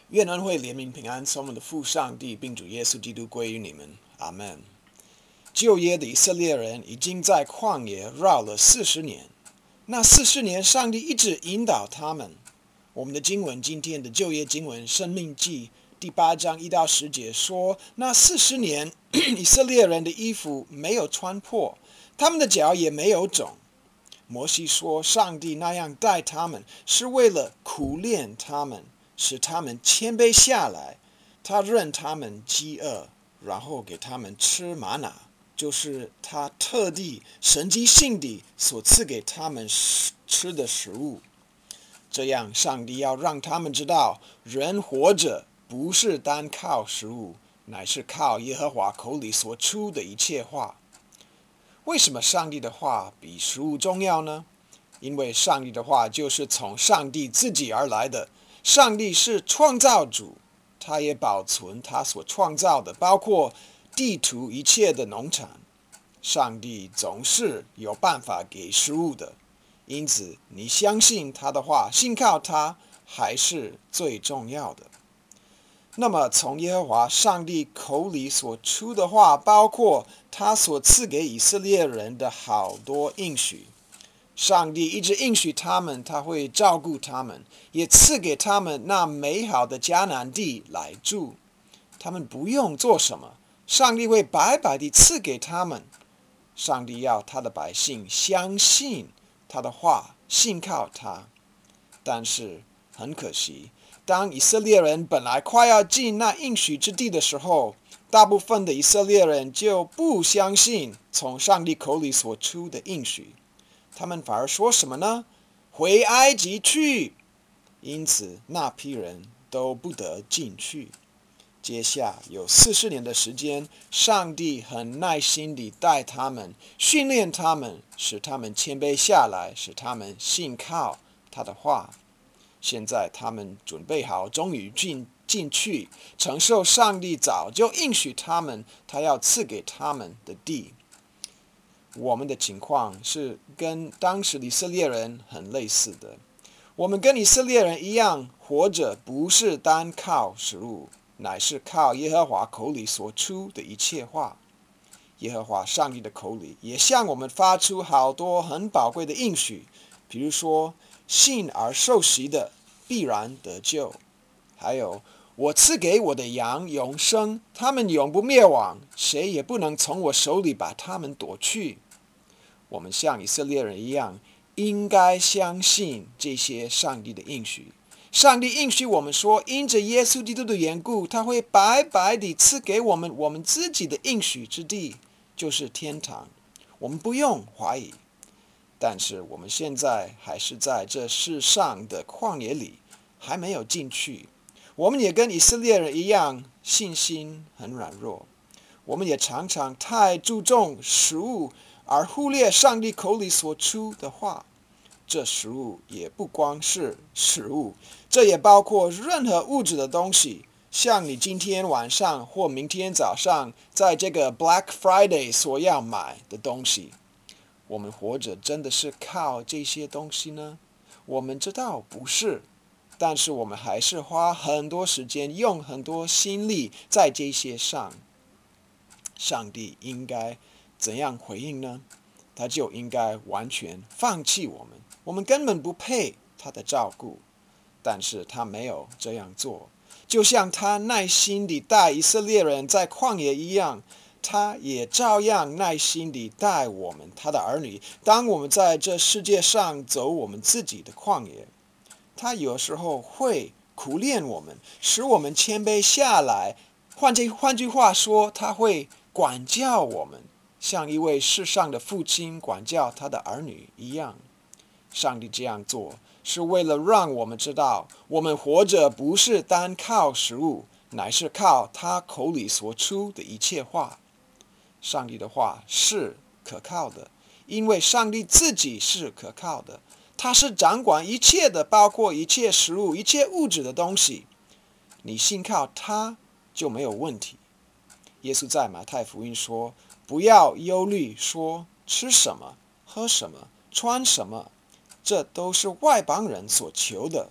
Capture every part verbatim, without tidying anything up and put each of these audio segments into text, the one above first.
愿恩惠怜悯平安从我们的父上帝并主耶稣基督归于你们，阿们。旧约的以色列人已经在旷野绕了四十年，那四十年上帝一直引导他们。我们的经文，今天的旧约经文《申命记》第八章一到十节说，那四十年以色列人的衣服没有穿破，他们的脚也没有肿。摩西说，上帝那样待他们，是为了苦练他们，使他们谦卑下来。他任他们饥饿，然后给他们吃玛拿，就是他特地神迹性地所赐给他们吃的食物。这样，上帝要让他们知道，人活着不是单靠食物，乃是靠耶和华口里所出的一切话。为什么上帝的话比食物重要呢？因为上帝的话就是从上帝自己而来的。上帝是创造主，他也保存他所创造的，包括地图一切的农场。上帝总是有办法给食物的，因此你相信他的话，信靠他还是最重要的。那么从耶和华上帝口里所出的话，包括他所赐给以色列人的好多应许。上帝一直应许他们，他会照顾他们，也赐给他们那美好的迦南地来住。他们不用做什么，上帝会白白地赐给他们。上帝要他的百姓相信他的话，信靠他。但是很可惜，当以色列人本来快要进那应许之地的时候，大部分的以色列人就不相信从上帝口里所出的应许，他们反而说什么呢？回埃及去。因此那批人都不得进去。接下有四十年的时间，上帝很耐心地带他们，训练他们，使他们谦卑下来，使他们信靠他的话。现在他们准备好，终于进进去，承受上帝早就应许他们，他要赐给他们的地。我们的情况是跟当时的以色列人很类似的。我们跟以色列人一样，活着不是单靠食物，乃是靠耶和华口里所出的一切话。耶和华上帝的口里也向我们发出好多很宝贵的应许，比如说信而受洗的必然得救，还有我赐给我的羊永生，他们永不灭亡，谁也不能从我手里把他们夺去。我们像以色列人一样，应该相信这些上帝的应许。上帝应许我们说，因着耶稣基督的缘故，他会白白地赐给我们我们自己的应许之地，就是天堂。我们不用怀疑。但是我们现在还是在这世上的旷野里，还没有进去。我们也跟以色列人一样，信心很软弱。我们也常常太注重食物，而忽略上帝口里所出的话。这食物也不光是食物，这也包括任何物质的东西，像你今天晚上或明天早上在这个 Black Friday 所要买的东西。我们活着真的是靠这些东西呢？我们知道不是，但是我们还是花很多时间，用很多心力在这些上。上帝应该怎样回应呢？他就应该完全放弃我们，我们根本不配他的照顾。但是他没有这样做，就像他耐心地带以色列人在旷野一样，他也照样耐心地带我们他的儿女。当我们在这世界上走我们自己的旷野，他有时候会苦练我们，使我们谦卑下来。换句换句话说，他会管教我们，像一位世上的父亲管教他的儿女一样。上帝这样做是为了让我们知道，我们活着不是单靠食物，乃是靠他口里所出的一切话。上帝的话是可靠的，因为上帝自己是可靠的，他是掌管一切的，包括一切食物、一切物质的东西。你信靠他就没有问题。耶稣在马太福音说，不要忧虑说吃什么、喝什么、穿什么，这都是外邦人所求的。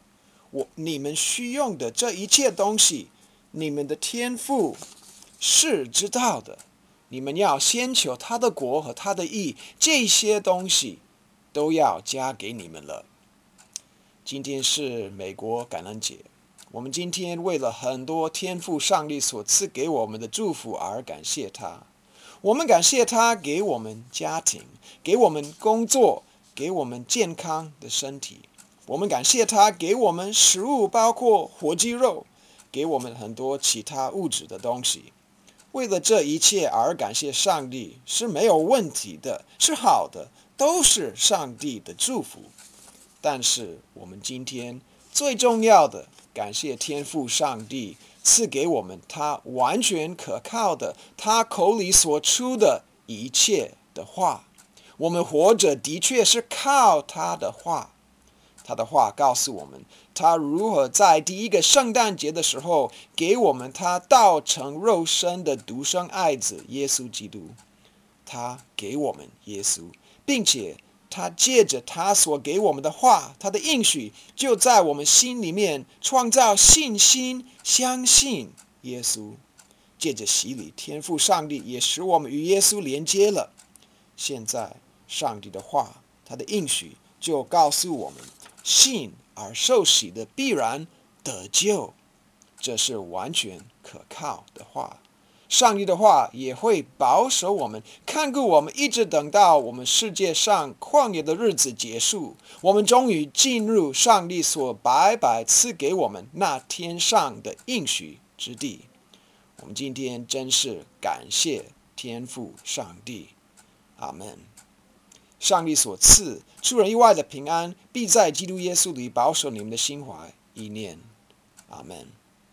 我你们需用的这一切东西，你们的天父是知道的。你们要先求他的国和他的义，这些东西都要加给你们了。今天是美国感恩节，我们今天为了很多天父上帝所赐给我们的祝福而感谢他。我们感谢他给我们家庭，给我们工作，给我们健康的身体。我们感谢他给我们食物，包括活鸡肉，给我们很多其他物质的东西。为了这一切而感谢上帝是没有问题的，是好的，都是上帝的祝福。但是我们今天最重要的，感谢天父上帝赐给我们他完全可靠的，他口里所出的一切的话。我们活着的确是靠他的话。他的话告诉我们，他如何在第一个圣诞节的时候，给我们他道成肉身的独生爱子耶稣基督。他给我们耶稣，并且他借着他所给我们的话，他的应许，就在我们心里面创造信心，相信耶稣。借着洗礼，天父上帝也使我们与耶稣连接了。现在上帝的话，他的应许就告诉我们，信而受洗的必然得救，这是完全可靠的话。上帝的话也会保守我们，看顾我们，一直等到我们世界上旷野的日子结束，我们终于进入上帝所白白赐给我们那天上的应许之地。我们今天真是感谢天父上帝，阿们。上帝所赐出人意外的平安，必在基督耶稣里保守你们的心怀意念，阿们。